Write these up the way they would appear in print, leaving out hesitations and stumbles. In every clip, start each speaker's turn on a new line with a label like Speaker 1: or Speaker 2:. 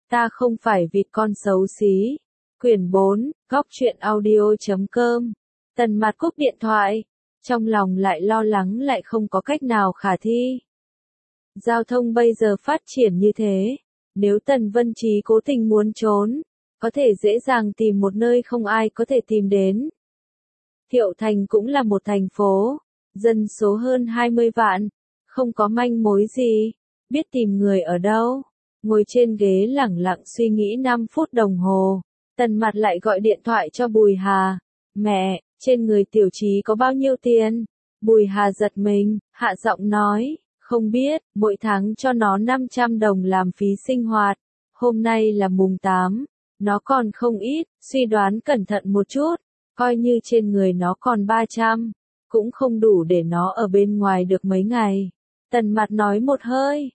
Speaker 1: Ta không phải vịt con xấu xí. Quyển 4, góc truyện audio.com. Tần Mạt cúp điện thoại, trong lòng lại lo lắng lại không có cách nào khả thi. Giao thông bây giờ phát triển như thế, nếu Tần Vân Trí cố tình muốn trốn, có thể dễ dàng tìm một nơi không ai có thể tìm đến. Thiệu Thành cũng là một thành phố, dân số hơn 20 vạn, không có manh mối gì, biết tìm người ở đâu. Ngồi trên ghế lẳng lặng suy nghĩ 5 phút đồng hồ, Tần Mạt lại gọi điện thoại cho Bùi Hà. Mẹ, trên người Tiểu Chí có bao nhiêu tiền? Bùi Hà giật mình, hạ giọng nói, không biết, mỗi tháng cho nó 500 đồng làm phí sinh hoạt. Hôm nay là mùng 8, nó còn không ít, suy đoán cẩn thận một chút, coi như trên người nó còn 300, cũng không đủ để nó ở bên ngoài được mấy ngày. Tần Mạt nói một hơi,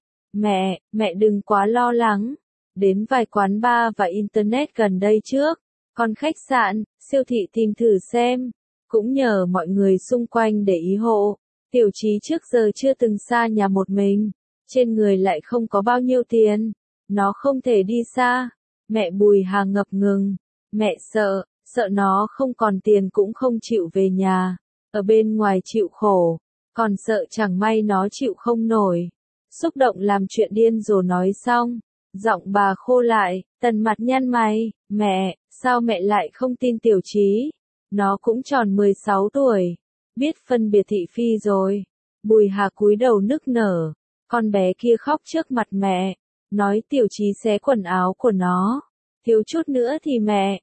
Speaker 1: mẹ đừng quá lo lắng, đến vài quán bar và internet gần đây trước, còn khách sạn, siêu thị tìm thử xem, cũng nhờ mọi người xung quanh để ý hộ. Tiểu Chí trước giờ chưa từng xa nhà một mình, trên người lại không có bao nhiêu tiền, nó không thể đi xa. Mẹ Bùi Hà ngập ngừng, mẹ sợ nó không còn tiền cũng không chịu về nhà, ở bên ngoài chịu khổ, còn sợ chẳng may nó chịu không nổi. Xúc động làm chuyện điên rồ nói xong, giọng bà khô lại, Tần Mạt nhăn mày, mẹ, sao mẹ lại không tin Tiểu Chí? Nó cũng tròn 16 tuổi, biết phân biệt thị phi rồi. Bùi Hà cúi đầu nức nở, con bé kia khóc trước mặt mẹ, nói Tiểu Chí xé quần áo của nó, thiếu chút nữa thì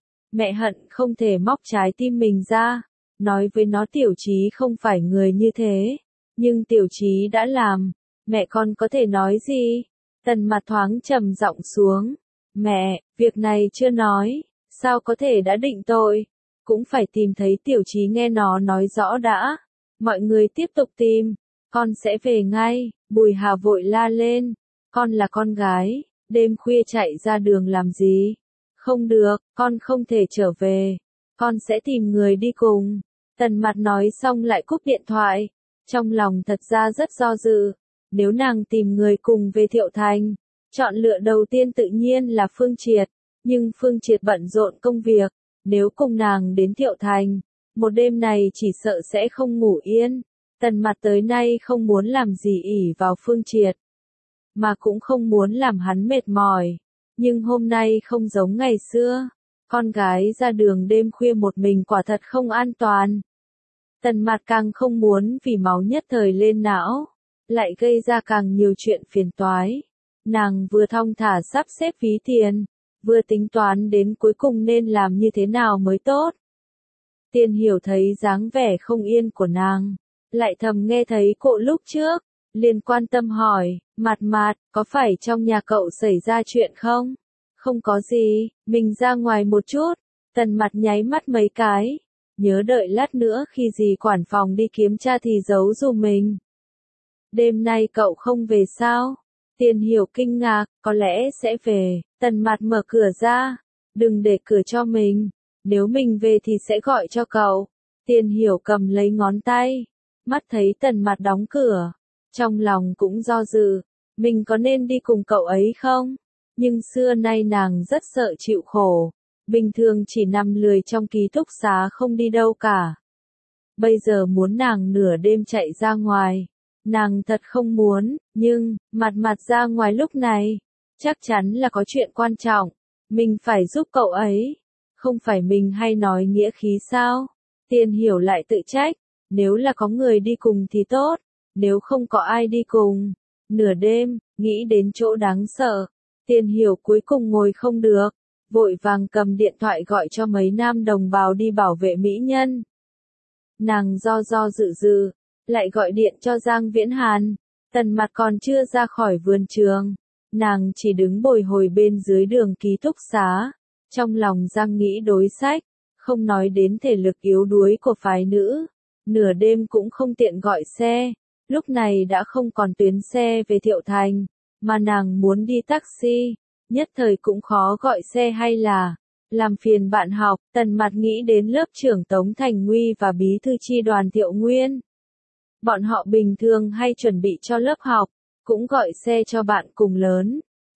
Speaker 1: mẹ hận không thể móc trái tim mình ra, nói với nó Tiểu Chí không phải người như thế, nhưng Tiểu Chí đã làm, mẹ con có thể nói gì? Tần Mạt thoáng trầm giọng xuống, mẹ, việc này chưa nói, sao có thể đã định tội, cũng phải tìm thấy Tiểu Chí nghe nó nói rõ đã. Mọi người tiếp tục tìm, con sẽ về ngay. Bùi Hà vội la lên, con là con gái, đêm khuya chạy ra đường làm gì? Không được, con không thể trở về, con sẽ tìm người đi cùng. Tần Mạt nói xong lại cúp điện thoại, trong lòng thật ra rất do dự, nếu nàng tìm người cùng về Thiệu Thành, chọn lựa đầu tiên tự nhiên là Phương Triệt, nhưng Phương Triệt bận rộn công việc, nếu cùng nàng đến Thiệu Thành, một đêm này chỉ sợ sẽ không ngủ yên. Tần Mạt tới nay không muốn làm gì ỷ vào Phương Triệt, mà cũng không muốn làm hắn mệt mỏi, nhưng hôm nay không giống ngày xưa, con gái ra đường đêm khuya một mình quả thật không an toàn. Tần Mạt càng không muốn vì máu nhất thời lên não, lại gây ra càng nhiều chuyện phiền toái. Nàng vừa thong thả sắp xếp ví tiền, vừa tính toán đến cuối cùng nên làm như thế nào mới tốt. Tiên Hiểu thấy dáng vẻ không yên của nàng, lại thầm nghe thấy cộ lúc trước, liền quan tâm hỏi, Mạt, có phải trong nhà cậu xảy ra chuyện không? Không có gì, mình ra ngoài một chút. Tần Mạt nháy mắt mấy cái, nhớ đợi lát nữa khi dì quản phòng đi kiểm tra thì giấu dùm mình. Đêm nay cậu không về sao? Tiên Hiểu kinh ngạc, có lẽ sẽ về. Tần Mạt mở cửa ra, đừng để cửa cho mình, nếu mình về thì sẽ gọi cho cậu. Tiên Hiểu cầm lấy ngón tay, mắt thấy Tần Mạt đóng cửa, trong lòng cũng do dự, mình có nên đi cùng cậu ấy không? Nhưng xưa nay nàng rất sợ chịu khổ, bình thường chỉ nằm lười trong ký túc xá không đi đâu cả. Bây giờ muốn nàng nửa đêm chạy ra ngoài, nàng thật không muốn, nhưng, Mạt ra ngoài lúc này, chắc chắn là có chuyện quan trọng, mình phải giúp cậu ấy, không phải mình hay nói nghĩa khí sao? Tiên Hiểu lại tự trách, nếu là có người đi cùng thì tốt, nếu không có ai đi cùng. Nửa đêm, nghĩ đến chỗ đáng sợ, Tiên Hiểu cuối cùng ngồi không được, vội vàng cầm điện thoại gọi cho mấy nam đồng bào đi bảo vệ mỹ nhân. Nàng do dự, lại gọi điện cho Giang Viễn Hàn. Tần Mạt còn chưa ra khỏi vườn trường, nàng chỉ đứng bồi hồi bên dưới đường ký túc xá, trong lòng Giang nghĩ đối sách, không nói đến thể lực yếu đuối của phái nữ, nửa đêm cũng không tiện gọi xe, lúc này đã không còn tuyến xe về Thiệu Thành, mà nàng muốn đi taxi, nhất thời cũng khó gọi xe hay là làm phiền bạn học. Tần Mạt nghĩ đến lớp trưởng Tống Thành Nguy và bí thư chi đoàn Thiệu Nguyên. Bọn họ bình thường hay chuẩn bị cho lớp học, cũng gọi xe cho bạn cùng lớn,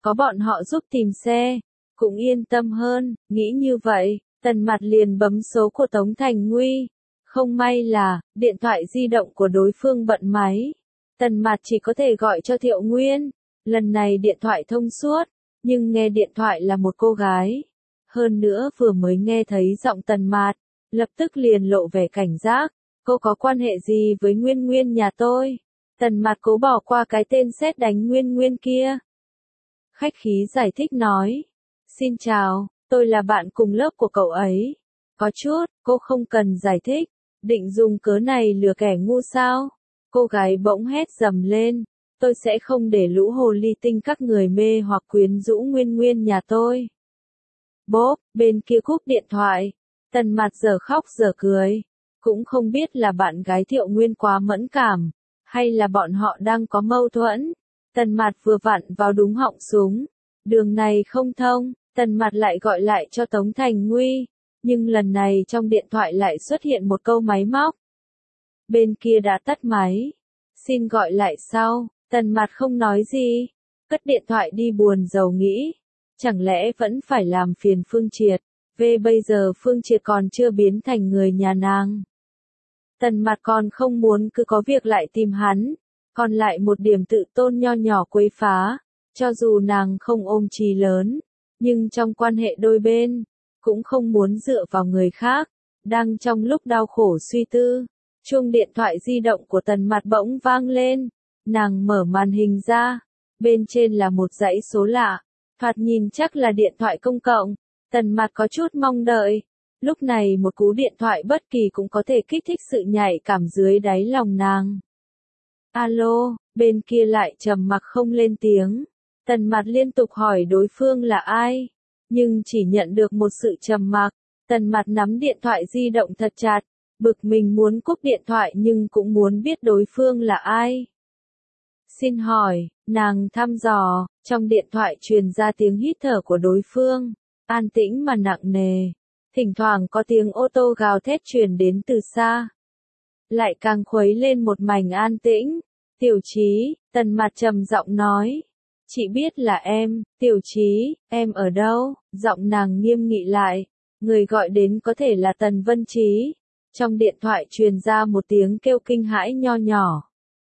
Speaker 1: có bọn họ giúp tìm xe, cũng yên tâm hơn, nghĩ như vậy, Tần Mạt liền bấm số của Tống Thành Nguy. Không may là, điện thoại di động của đối phương bận máy. Tần Mạt chỉ có thể gọi cho Thiệu Nguyên. Lần này điện thoại thông suốt, nhưng nghe điện thoại là một cô gái. Hơn nữa vừa mới nghe thấy giọng Tần Mạt, lập tức liền lộ vẻ cảnh giác. Cô có quan hệ gì với Nguyên Nguyên nhà tôi? Tần Mạt cố bỏ qua cái tên sét đánh Nguyên Nguyên kia. Khách khí giải thích nói. Xin chào, tôi là bạn cùng lớp của cậu ấy. Có chút, cô không cần giải thích. Định dùng cớ này lừa kẻ ngu sao? Cô gái bỗng hét dầm lên. Tôi sẽ không để lũ hồ ly tinh các người mê hoặc quyến rũ Nguyên Nguyên nhà tôi. Bốp, bên kia cúp điện thoại. Tần Mạt giờ khóc giờ cười. Cũng không biết là bạn gái Thiệu Nguyên quá mẫn cảm, hay là bọn họ đang có mâu thuẫn. Tần Mạt vừa vặn vào đúng họng súng. Đường này không thông, Tần Mạt lại gọi lại cho Tống Thành Nguy. Nhưng lần này trong điện thoại lại xuất hiện một câu máy móc. Bên kia đã tắt máy. Xin gọi lại sau. Tần Mạt không nói gì. Cất điện thoại đi buồn rầu nghĩ. Chẳng lẽ vẫn phải làm phiền Phương Triệt. Về bây giờ Phương Triệt còn chưa biến thành người nhà nàng. Tần Mạt còn không muốn cứ có việc lại tìm hắn. Còn lại một điểm tự tôn nho nhỏ quấy phá. Cho dù nàng không ôm chí lớn. Nhưng trong quan hệ đôi bên. Cũng không muốn dựa vào người khác. Đang trong lúc đau khổ suy tư. Chuông điện thoại di động của Tần Mạt bỗng vang lên. Nàng mở màn hình ra. Bên trên là một dãy số lạ. Thoạt nhìn chắc là điện thoại công cộng. Tần Mạt có chút mong đợi. Lúc này một cú điện thoại bất kỳ cũng có thể kích thích sự nhạy cảm dưới đáy lòng nàng. Alo, bên kia lại trầm mặc không lên tiếng. Tần Mạt liên tục hỏi đối phương là ai. Nhưng chỉ nhận được một sự trầm mặc. Tần Mạt nắm điện thoại di động thật chặt. Bực mình muốn cúp điện thoại nhưng cũng muốn biết đối phương là ai. Xin hỏi, nàng thăm dò, trong điện thoại truyền ra tiếng hít thở của đối phương. An tĩnh mà nặng nề. Thỉnh thoảng có tiếng ô tô gào thét truyền đến từ xa. Lại càng khuấy lên một mảnh an tĩnh. Tiểu Chí, Tần Mạt trầm giọng nói. Chị biết là em, Tiểu Chí, em ở đâu? Giọng nàng nghiêm nghị lại. Người gọi đến có thể là Tần Vân Chí. Trong điện thoại truyền ra một tiếng kêu kinh hãi nho nhỏ.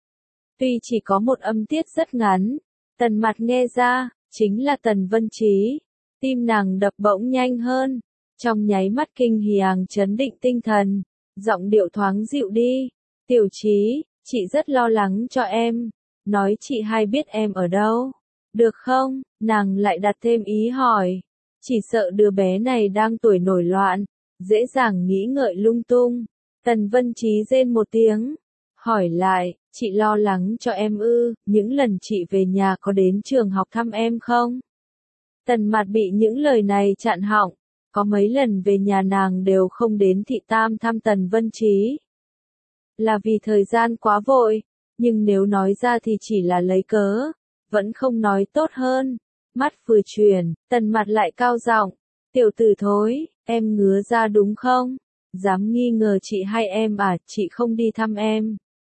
Speaker 1: Tuy chỉ có một âm tiết rất ngắn, Tần Mạt nghe ra, chính là Tần Vân Chí. Tim nàng đập bỗng nhanh hơn. Trong nháy mắt kinh hiàng chấn định tinh thần. Giọng điệu thoáng dịu đi. Tiểu Chí, chị rất lo lắng cho em. Nói chị hay biết em ở đâu. Được không? Nàng lại đặt thêm ý hỏi. Chỉ sợ đứa bé này đang tuổi nổi loạn. Dễ dàng nghĩ ngợi lung tung. Tần Vân Chí rên một tiếng. Hỏi lại, chị lo lắng cho em ư, những lần chị về nhà có đến trường học thăm em không? Tần Mạt bị những lời này chặn họng. Có mấy lần về nhà nàng đều không đến thị tam thăm Tần Vân Chí. Là vì thời gian quá vội, nhưng nếu nói ra thì chỉ là lấy cớ. Vẫn không nói tốt hơn. Mắt vừa chuyển, Tần Mạt lại cao giọng. Tiểu tử thối, em ngứa ra đúng không? Dám nghi ngờ chị hay em à, chị không đi thăm em.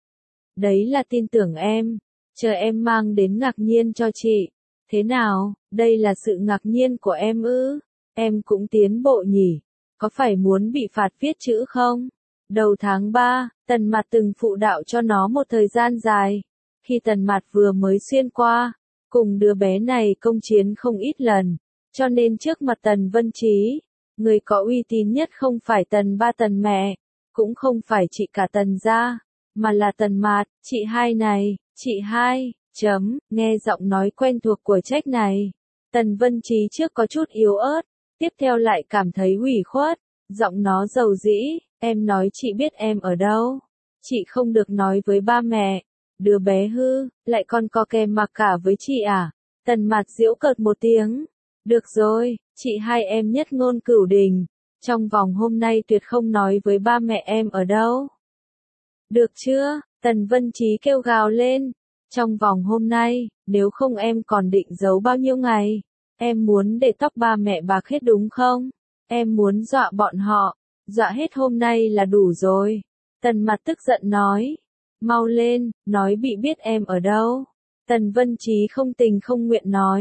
Speaker 1: Đấy là tin tưởng em. Chờ em mang đến ngạc nhiên cho chị. Thế nào, đây là sự ngạc nhiên của em ư? Em cũng tiến bộ nhỉ? Có phải muốn bị phạt viết chữ không? Đầu tháng 3, Tần Mạt từng phụ đạo cho nó một thời gian dài. Khi Tần Mạt vừa mới xuyên qua, cùng đứa bé này công chiến không ít lần. Cho nên trước mặt Tần Vân Chí, người có uy tín nhất không phải Tần ba Tần mẹ, cũng không phải chị cả Tần gia, mà là Tần Mạt, chị hai này, chị hai, nghe giọng nói quen thuộc của trách này. Tần Vân Chí trước có chút yếu ớt, tiếp theo lại cảm thấy ủy khuất, giọng nó dầu dĩ, em nói chị biết em ở đâu. Chị không được nói với ba mẹ. Đứa bé hư, lại còn có kèm mặc cả với chị à? Tần Mạt giễu cợt một tiếng. Được rồi, chị hai em nhất ngôn cửu đình. Trong vòng hôm nay tuyệt không nói với ba mẹ em ở đâu. Được chưa? Tần Vân Chí kêu gào lên. Trong vòng hôm nay, nếu không em còn định giấu bao nhiêu ngày? Em muốn để tóc ba mẹ bạc hết đúng không? Em muốn dọa bọn họ. Dọa hết hôm nay là đủ rồi. Tần Mạt tức giận nói. Mau lên, nói bị biết em ở đâu. Tần Vân Chí không tình không nguyện nói.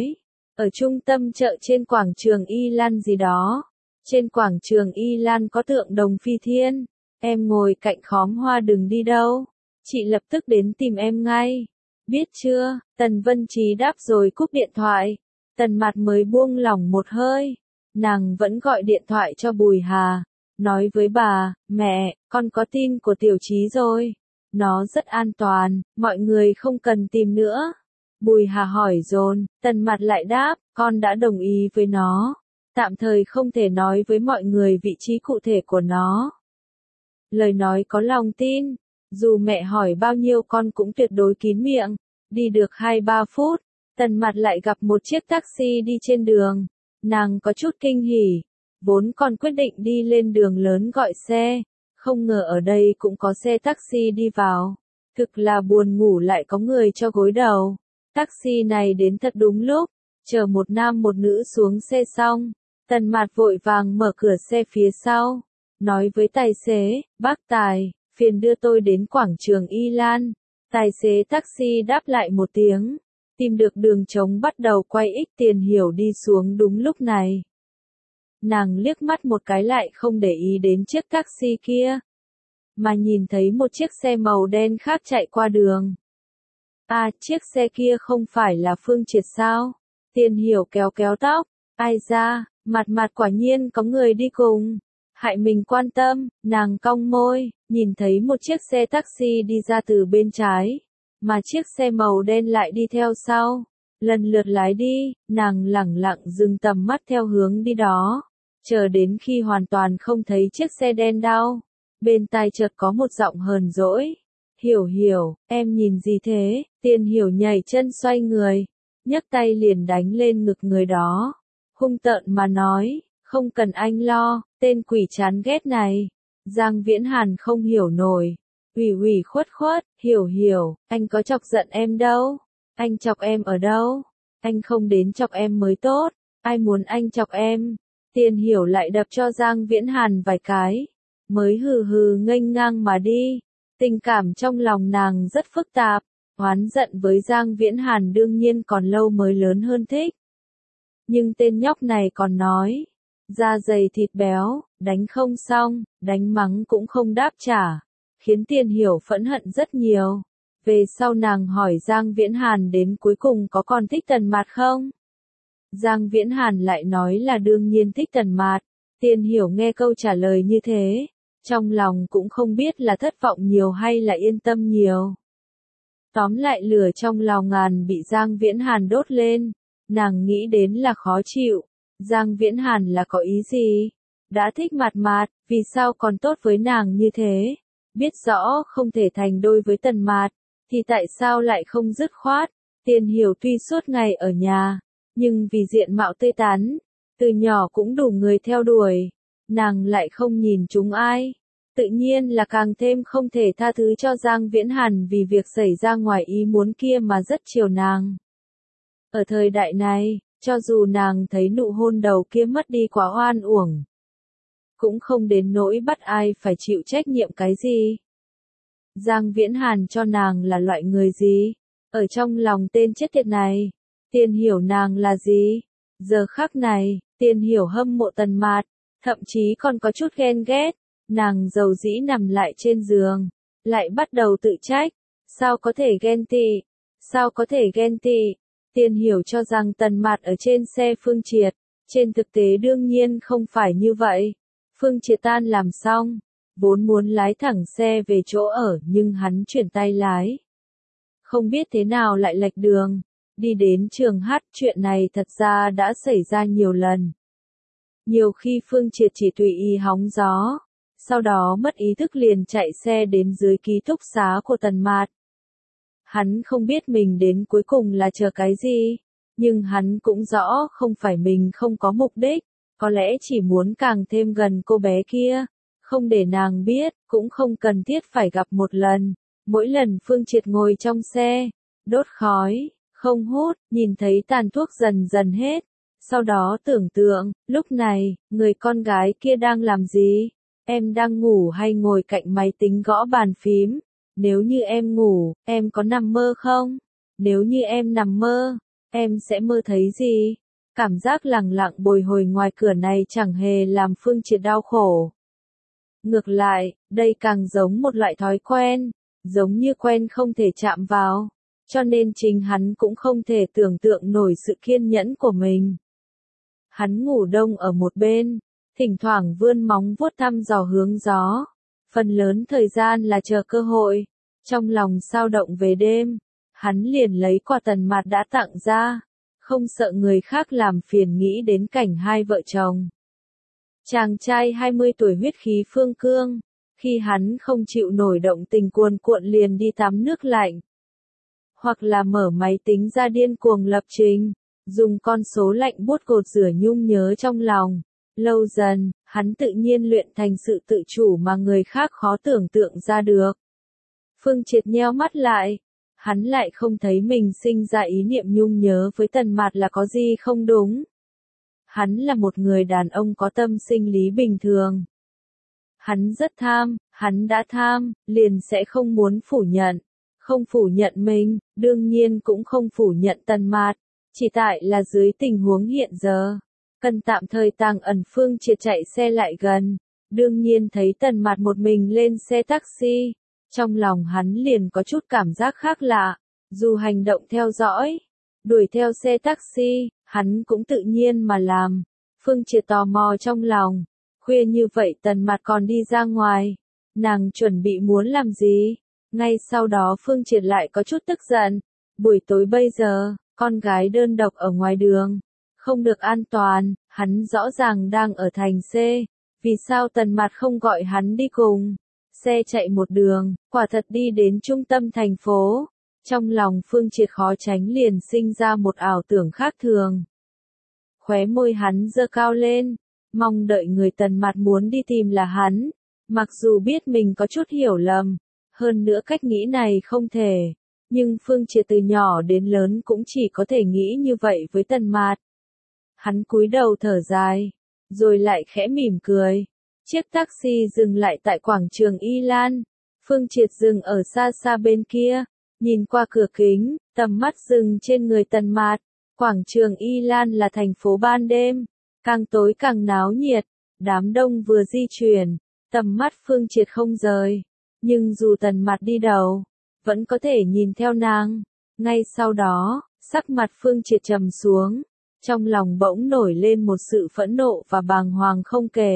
Speaker 1: Ở trung tâm chợ trên quảng trường Y Lan gì đó. Trên quảng trường Y Lan có tượng Đồng Phi Thiên. Em ngồi cạnh khóm hoa đừng đi đâu. Chị lập tức đến tìm em ngay. Biết chưa? Tần Vân Trí đáp rồi cúp điện thoại. Tần Mạt mới buông lỏng một hơi. Nàng vẫn gọi điện thoại cho Bùi Hà. Nói với bà, mẹ, con có tin của Tiểu Trí rồi. Nó rất an toàn, mọi người không cần tìm nữa. Bùi Hà hỏi dồn, Tần Mạt lại đáp, con đã đồng ý với nó. Tạm thời không thể nói với mọi người vị trí cụ thể của nó. Lời nói có lòng tin, dù mẹ hỏi bao nhiêu con cũng tuyệt đối kín miệng. Đi được 2-3 phút, Tần Mạt lại gặp một chiếc taxi đi trên đường. Nàng có chút kinh hỉ, vốn còn quyết định đi lên đường lớn gọi xe, không ngờ ở đây cũng có xe taxi đi vào. Thực là buồn ngủ lại có người cho gối đầu. Taxi này đến thật đúng lúc, chở một nam một nữ xuống xe xong, Tần Mạt vội vàng mở cửa xe phía sau, nói với tài xế, bác Tài, phiền đưa tôi đến quảng trường Y Lan. Tài xế taxi đáp lại một tiếng, tìm được đường trống bắt đầu quay ích Tiền Hiểu đi xuống đúng lúc này. Nàng liếc mắt một cái lại không để ý đến chiếc taxi kia, mà nhìn thấy một chiếc xe màu đen khác chạy qua đường. À, chiếc xe kia không phải là Phương Triệt sao? Tiền Hiểu kéo kéo tóc, ai ra, Mạt quả nhiên có người đi cùng. Hại mình quan tâm, nàng cong môi, nhìn thấy một chiếc xe taxi đi ra từ bên trái, mà chiếc xe màu đen lại đi theo sau. Lần lượt lái đi, nàng lẳng lặng dừng tầm mắt theo hướng đi đó, chờ đến khi hoàn toàn không thấy chiếc xe đen đâu. Bên tai chợt có một giọng hờn dỗi. Hiểu, em nhìn gì thế? Tiền Hiểu nhảy chân xoay người, nhấc tay liền đánh lên ngực người đó. Hung tợn mà nói, không cần anh lo, tên quỷ chán ghét này. Giang Viễn Hàn không hiểu nổi. Ủy khuất, hiểu, anh có chọc giận em đâu. Anh chọc em ở đâu? Anh không đến chọc em mới tốt. Ai muốn anh chọc em? Tiền Hiểu lại đập cho Giang Viễn Hàn vài cái, mới hừ nghênh ngang mà đi. Tình cảm trong lòng nàng rất phức tạp, oán giận với Giang Viễn Hàn đương nhiên còn lâu mới lớn hơn thích. Nhưng tên nhóc này còn nói, da dày thịt béo, đánh không xong, đánh mắng cũng không đáp trả, khiến Tiền Hiểu phẫn hận rất nhiều. Về sau nàng hỏi Giang Viễn Hàn đến cuối cùng có còn thích Tần Mạt không? Giang Viễn Hàn lại nói là đương nhiên thích Tần Mạt. Tiền Hiểu nghe câu trả lời như thế, trong lòng cũng không biết là thất vọng nhiều hay là yên tâm nhiều. Tóm lại lửa trong lòng ngàn bị Giang Viễn Hàn đốt lên, nàng nghĩ đến là khó chịu. Giang Viễn Hàn là có ý gì? Đã thích Mạt, vì sao còn tốt với nàng như thế? Biết rõ không thể thành đôi với Tần Mạt, thì tại sao lại không dứt khoát? Tiền Hiểu tuy suốt ngày ở nhà, nhưng vì diện mạo tươi tắn, từ nhỏ cũng đủ người theo đuổi, nàng lại không nhìn chúng ai. Tự nhiên là càng thêm không thể tha thứ cho Giang Viễn Hàn vì việc xảy ra ngoài ý muốn kia mà rất chiều nàng. Ở thời đại này, cho dù nàng thấy nụ hôn đầu kia mất đi quá oan uổng, cũng không đến nỗi bắt ai phải chịu trách nhiệm cái gì. Giang Viễn Hàn cho nàng là loại người gì? Ở trong lòng tên chết tiệt này, Tiền Hiểu nàng là gì? Giờ khắc này, Tiền Hiểu hâm mộ Tần Mạt, thậm chí còn có chút ghen ghét. Nàng dầu dĩ nằm lại trên giường, lại bắt đầu tự trách. Sao có thể ghen tị? Tiền Hiểu cho rằng Tần Mạt ở trên xe Phương Triệt. Trên thực tế đương nhiên không phải như vậy. Phương Triệt tan làm xong, vốn muốn lái thẳng xe về chỗ ở nhưng hắn chuyển tay lái. Không biết thế nào lại lệch đường, đi đến trường hát. Chuyện này thật ra đã xảy ra nhiều lần. Nhiều khi Phương Triệt chỉ tùy ý hóng gió, sau đó mất ý thức liền chạy xe đến dưới ký túc xá của Tần Mạt. Hắn không biết mình đến cuối cùng là chờ cái gì, nhưng hắn cũng rõ không phải mình không có mục đích, có lẽ chỉ muốn càng thêm gần cô bé kia, không để nàng biết, cũng không cần thiết phải gặp một lần. Mỗi lần Phương Triệt ngồi trong xe, đốt khói, không hút, nhìn thấy tàn thuốc dần dần hết, sau đó tưởng tượng, lúc này, người con gái kia đang làm gì? Em đang ngủ hay ngồi cạnh máy tính gõ bàn phím? Nếu như em ngủ, em có nằm mơ không? Nếu như em nằm mơ, em sẽ mơ thấy gì? Cảm giác lẳng lặng bồi hồi ngoài cửa này chẳng hề làm Phương Triệt đau khổ. Ngược lại, đây càng giống một loại thói quen, giống như quen không thể chạm vào, cho nên chính hắn cũng không thể tưởng tượng nổi sự kiên nhẫn của mình. Hắn ngủ đông ở một bên, thỉnh thoảng vươn móng vuốt thăm dò hướng gió, phần lớn thời gian là chờ cơ hội. Trong lòng sao động về đêm, hắn liền lấy quà Tần Mạt đã tặng ra, không sợ người khác làm phiền nghĩ đến cảnh hai vợ chồng. Chàng trai 20 tuổi huyết khí phương cương, khi hắn không chịu nổi động tình cuồn cuộn liền đi tắm nước lạnh. Hoặc là mở máy tính ra điên cuồng lập trình, dùng con số lạnh buốt gột rửa nhung nhớ trong lòng. Lâu dần, hắn tự nhiên luyện thành sự tự chủ mà người khác khó tưởng tượng ra được. Phương Triệt nheo mắt lại, hắn lại không thấy mình sinh ra ý niệm nhung nhớ với Tần Mạt là có gì không đúng. Hắn là một người đàn ông có tâm sinh lý bình thường. Hắn rất tham, hắn đã tham, liền sẽ không muốn phủ nhận. Không phủ nhận mình, đương nhiên cũng không phủ nhận Tần Mạt, chỉ tại là dưới tình huống hiện giờ. Cần tạm thời tàng ẩn. Phương Triệt chạy xe lại gần, đương nhiên thấy Tần Mạt một mình lên xe taxi. Trong lòng hắn liền có chút cảm giác khác lạ, dù hành động theo dõi, đuổi theo xe taxi, hắn cũng tự nhiên mà làm. Phương Triệt tò mò trong lòng, khuya như vậy Tần Mạt còn đi ra ngoài, nàng chuẩn bị muốn làm gì? Ngay sau đó Phương Triệt lại có chút tức giận, buổi tối bây giờ, con gái đơn độc ở ngoài đường, không được an toàn, hắn rõ ràng đang ở thành C, vì sao Tần Mạt không gọi hắn đi cùng? Xe chạy một đường, quả thật đi đến trung tâm thành phố. Trong lòng Phương Triệt khó tránh liền sinh ra một ảo tưởng khác thường. Khóe môi hắn giơ cao lên, mong đợi người Tần Mạt muốn đi tìm là hắn. Mặc dù biết mình có chút hiểu lầm, hơn nữa cách nghĩ này không thể, nhưng Phương Triệt từ nhỏ đến lớn cũng chỉ có thể nghĩ như vậy với Tần Mạt. Hắn cúi đầu thở dài, rồi lại khẽ mỉm cười. Chiếc taxi dừng lại tại quảng trường Y Lan. Phương Triệt dừng ở xa xa bên kia, nhìn qua cửa kính, tầm mắt dừng trên người Tần Mạt. Quảng trường Y Lan là thành phố ban đêm, càng tối càng náo nhiệt, đám đông vừa di chuyển, tầm mắt Phương Triệt không rời. Nhưng dù Tần Mạt đi đầu, vẫn có thể nhìn theo nàng. Ngay sau đó, sắc mặt Phương Triệt trầm xuống, trong lòng bỗng nổi lên một sự phẫn nộ và bàng hoàng không kể.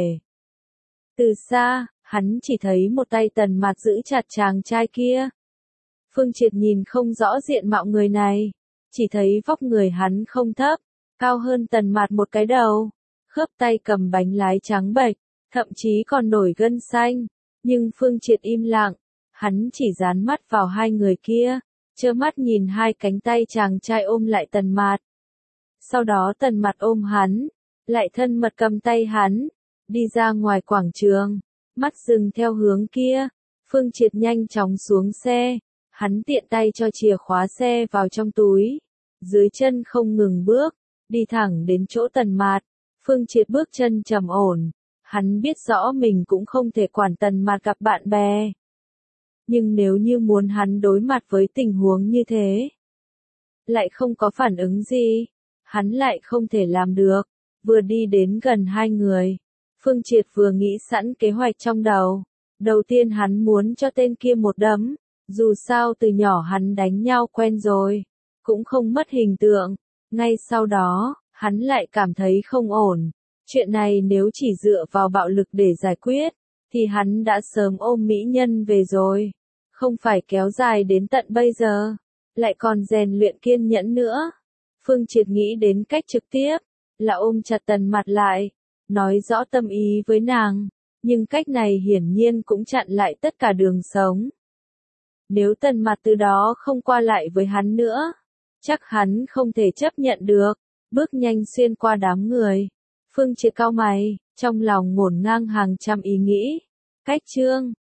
Speaker 1: Từ xa, hắn chỉ thấy một tay Tần Mạt giữ chặt chàng trai kia. Phương Triệt nhìn không rõ diện mạo người này, chỉ thấy vóc người hắn không thấp, cao hơn Tần Mạt một cái đầu, khớp tay cầm bánh lái trắng bệch, thậm chí còn nổi gân xanh. Nhưng Phương Triệt im lặng, hắn chỉ dán mắt vào hai người kia, trơ mắt nhìn hai cánh tay chàng trai ôm lại Tần Mạt. Sau đó Tần Mạt ôm hắn, lại thân mật cầm tay hắn, đi ra ngoài quảng trường, mắt dừng theo hướng kia. Phương Triệt nhanh chóng xuống xe, hắn tiện tay cho chìa khóa xe vào trong túi, dưới chân không ngừng bước, đi thẳng đến chỗ Tần Mạt. Phương Triệt bước chân trầm ổn, hắn biết rõ mình cũng không thể quản Tần Mạt gặp bạn bè. Nhưng nếu như muốn hắn đối mặt với tình huống như thế, lại không có phản ứng gì, hắn lại không thể làm được. Vừa đi đến gần hai người, Phương Triệt vừa nghĩ sẵn kế hoạch trong đầu. Đầu tiên hắn muốn cho tên kia một đấm, dù sao từ nhỏ hắn đánh nhau quen rồi, cũng không mất hình tượng. Ngay sau đó, hắn lại cảm thấy không ổn. Chuyện này nếu chỉ dựa vào bạo lực để giải quyết, thì hắn đã sớm ôm mỹ nhân về rồi. Không phải kéo dài đến tận bây giờ, lại còn rèn luyện kiên nhẫn nữa. Phương Triệt nghĩ đến cách trực tiếp, là ôm chặt Tần Mạt lại, nói rõ tâm ý với nàng, nhưng cách này hiển nhiên cũng chặn lại tất cả đường sống. Nếu Tần Mạt từ đó không qua lại với hắn nữa, chắc hắn không thể chấp nhận được. Bước nhanh xuyên qua đám người, Phương Triệt cau mày, trong lòng ngổn ngang hàng trăm ý nghĩ. Cách chương